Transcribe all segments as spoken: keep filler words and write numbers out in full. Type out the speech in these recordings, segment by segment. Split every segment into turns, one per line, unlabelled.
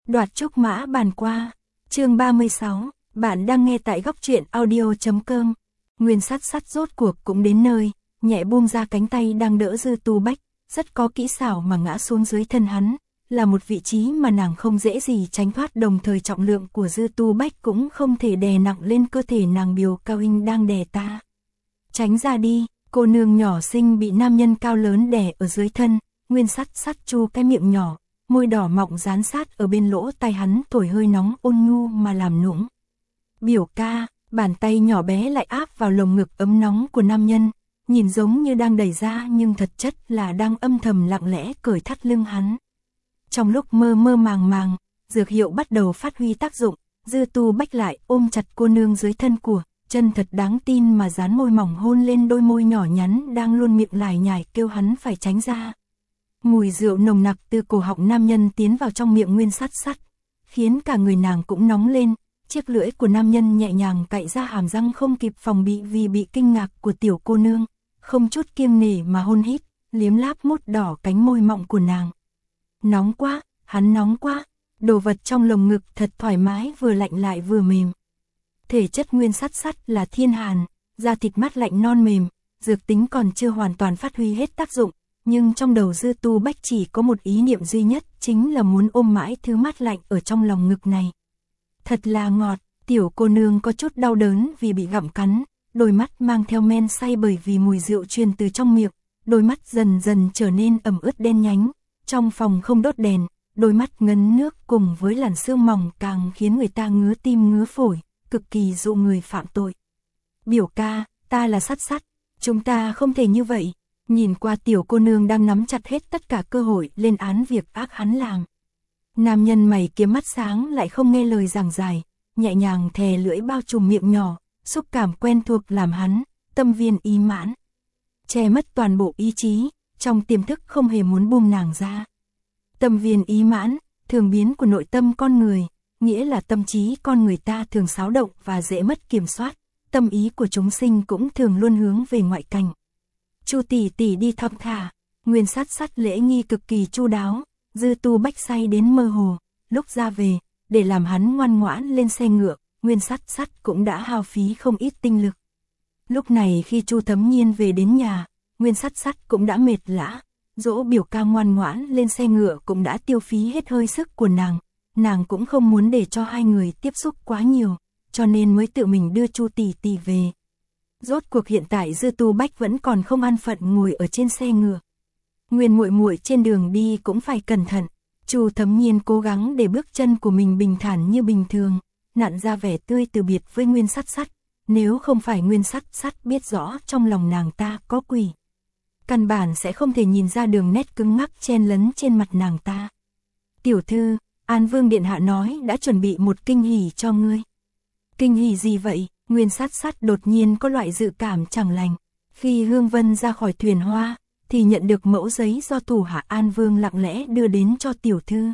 Đoạt trúc mã bàn qua. Chương ba mươi sáu, bạn đang nghe tại góc truyện audio.com. Nguyên Sắt Sắt rốt cuộc cũng đến nơi, nhẹ buông ra cánh tay đang đỡ Dư Tu Bách, rất có kỹ xảo mà ngã xuống dưới thân hắn, là một vị trí mà nàng không dễ gì tránh thoát, đồng thời trọng lượng của Dư Tu Bách cũng không thể đè nặng lên cơ thể nàng. Biểu Cao Hinh đang đè ta. Tránh ra đi, cô nương nhỏ xinh bị nam nhân cao lớn đè ở dưới thân. Nguyên Sắt Sắt chu cái miệng nhỏ, môi đỏ mọng dán sát ở bên lỗ tai hắn, thổi hơi nóng ôn nhu mà làm nũng. Biểu ca, bàn tay nhỏ bé lại áp vào lồng ngực ấm nóng của nam nhân, nhìn giống như đang đẩy ra nhưng thật chất là đang âm thầm lặng lẽ cởi thắt lưng hắn. Trong lúc mơ mơ màng màng, dược hiệu bắt đầu phát huy tác dụng, Dư Tu Bách lại ôm chặt cô nương dưới thân của, chân thật đáng tin mà dán môi mỏng hôn lên đôi môi nhỏ nhắn đang luôn miệng lải nhải kêu hắn phải tránh ra. Mùi rượu nồng nặc từ cổ họng nam nhân tiến vào trong miệng Nguyên Sắt Sắt, khiến cả người nàng cũng nóng lên. Chiếc lưỡi của nam nhân nhẹ nhàng cạy ra hàm răng không kịp phòng bị vì bị kinh ngạc của tiểu cô nương, không chút kiêng nể mà hôn hít, liếm láp mút đỏ cánh môi mọng của nàng. Nóng quá, hắn nóng quá, đồ vật trong lồng ngực thật thoải mái, vừa lạnh lại vừa mềm. Thể chất Nguyên Sắt Sắt là thiên hàn, da thịt mát lạnh non mềm, dược tính còn chưa hoàn toàn phát huy hết tác dụng, nhưng trong đầu Dư Tu Bách chỉ có một ý niệm duy nhất, chính là muốn ôm mãi thứ mát lạnh ở trong lòng ngực này. Thật là ngọt, tiểu cô nương có chút đau đớn vì bị gặm cắn, đôi mắt mang theo men say bởi vì mùi rượu truyền từ trong miệng, đôi mắt dần dần trở nên ẩm ướt đen nhánh, trong phòng không đốt đèn, đôi mắt ngấn nước cùng với làn sương mỏng càng khiến người ta ngứa tim ngứa phổi, cực kỳ dụ người phạm tội. Biểu ca, ta là Sắt Sắt, chúng ta không thể như vậy. Nhìn qua tiểu cô nương đang nắm chặt hết tất cả cơ hội lên án việc ác hắn làm. Nam nhân mày kiếm mắt sáng lại không nghe lời giảng giải, nhẹ nhàng thè lưỡi bao trùm miệng nhỏ, xúc cảm quen thuộc làm hắn tâm viên ý mãn. Che mất toàn bộ ý chí, trong tiềm thức không hề muốn buông nàng ra. Tâm viên ý mãn, thường biến của nội tâm con người, nghĩa là tâm trí con người ta thường xáo động và dễ mất kiểm soát, tâm ý của chúng sinh cũng thường luôn hướng về ngoại cảnh. Chu tỷ tỷ đi thong thả, Nguyên Sắt Sắt lễ nghi cực kỳ chu đáo, Dư Tu Bách say đến mơ hồ, lúc ra về, để làm hắn ngoan ngoãn lên xe ngựa, Nguyên Sắt Sắt cũng đã hao phí không ít tinh lực. Lúc này khi Chu Thấm Nhiên về đến nhà, Nguyên Sắt Sắt cũng đã mệt lã, dỗ biểu ca ngoan ngoãn lên xe ngựa cũng đã tiêu phí hết hơi sức của nàng, nàng cũng không muốn để cho hai người tiếp xúc quá nhiều, cho nên mới tự mình đưa Chu tỷ tỷ về. Rốt cuộc hiện tại Dư Tu Bách vẫn còn không an phận ngồi ở trên xe ngựa. Nguyên muội muội trên đường đi cũng phải cẩn thận. Chu Thấm Nhiên cố gắng để bước chân của mình bình thản như bình thường, nặn ra vẻ tươi từ biệt với Nguyên Sắt Sắt, nếu không phải Nguyên Sắt Sắt biết rõ trong lòng nàng ta có quỷ, căn bản sẽ không thể nhìn ra đường nét cứng ngắc chen lấn trên mặt nàng ta. Tiểu thư, An Vương điện hạ nói đã chuẩn bị một kinh hỉ cho ngươi. Kinh hỉ gì vậy? Nguyên Sắt Sắt đột nhiên có loại dự cảm chẳng lành. Khi Hương Vân ra khỏi thuyền hoa, thì nhận được mẫu giấy do thủ hạ An Vương lặng lẽ đưa đến cho tiểu thư.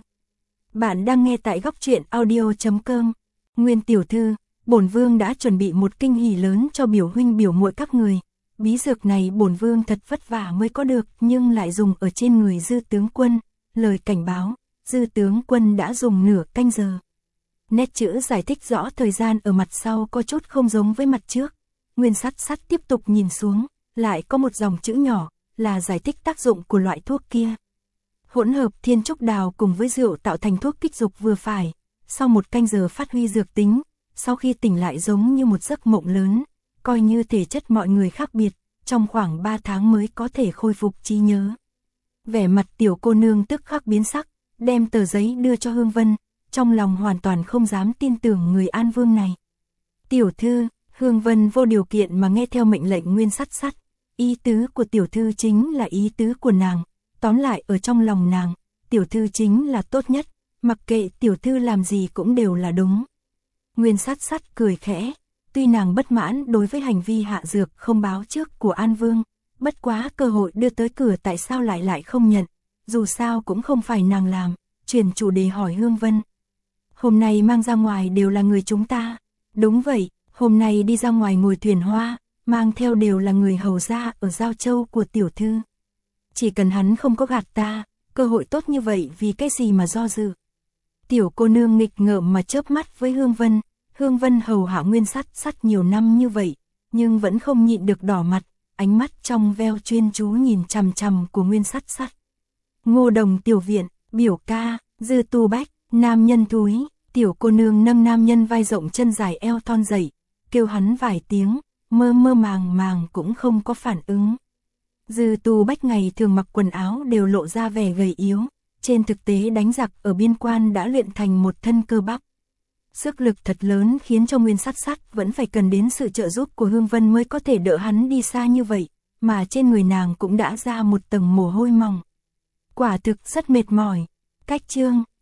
Bạn đang nghe tại góc truyện audio.com. Nguyên tiểu thư, bổn vương đã chuẩn bị một kinh hỉ lớn cho biểu huynh biểu muội các người. Bí dược này bổn vương thật vất vả mới có được, nhưng lại dùng ở trên người Dư tướng quân. Lời cảnh báo, Dư tướng quân đã dùng nửa canh giờ. Nét chữ giải thích rõ thời gian ở mặt sau có chút không giống với mặt trước. Nguyên Sắt Sắt tiếp tục nhìn xuống, lại có một dòng chữ nhỏ, là giải thích tác dụng của loại thuốc kia. Hỗn hợp thiên trúc đào cùng với rượu tạo thành thuốc kích dục vừa phải, sau một canh giờ phát huy dược tính, sau khi tỉnh lại giống như một giấc mộng lớn, coi như thể chất mọi người khác biệt, trong khoảng ba tháng mới có thể khôi phục trí nhớ. Vẻ mặt tiểu cô nương tức khắc biến sắc, đem tờ giấy đưa cho Hương Vân, trong lòng hoàn toàn không dám tin tưởng người An Vương này. Tiểu thư, Hương Vân vô điều kiện mà nghe theo mệnh lệnh Nguyên Sắt Sắt. Ý tứ của tiểu thư chính là ý tứ của nàng, tóm lại ở trong lòng nàng, tiểu thư chính là tốt nhất, mặc kệ tiểu thư làm gì cũng đều là đúng. Nguyên Sắt Sắt cười khẽ, tuy nàng bất mãn đối với hành vi hạ dược không báo trước của An Vương, bất quá cơ hội đưa tới cửa tại sao lại lại không nhận, dù sao cũng không phải nàng làm, chuyển chủ đề hỏi Hương Vân. Hôm nay mang ra ngoài đều là người chúng ta. Đúng vậy, hôm nay đi ra ngoài ngồi thuyền hoa, mang theo đều là người hầu gia ở Giao Châu của tiểu thư. Chỉ cần hắn không có gạt ta, cơ hội tốt như vậy vì cái gì mà do dự. Tiểu cô nương nghịch ngợm mà chớp mắt với Hương Vân, Hương Vân hầu hạ Nguyên Sắt Sắt nhiều năm như vậy, nhưng vẫn không nhịn được đỏ mặt, ánh mắt trong veo chuyên chú nhìn chằm chằm của Nguyên Sắt Sắt. Ngô Đồng tiểu viện, biểu ca, Dư Tu Bách, nam nhân thúi, tiểu cô nương nâng nam nhân vai rộng chân dài eo thon dậy, kêu hắn vài tiếng, mơ mơ màng màng cũng không có phản ứng. Dư Tu Bách ngày thường mặc quần áo đều lộ ra vẻ gầy yếu, trên thực tế đánh giặc ở biên quan đã luyện thành một thân cơ bắp. Sức lực thật lớn khiến cho Nguyên Sắt Sắt vẫn phải cần đến sự trợ giúp của Hương Vân mới có thể đỡ hắn đi xa như vậy, mà trên người nàng cũng đã ra một tầng mồ hôi mỏng. Quả thực rất mệt mỏi. Cách chương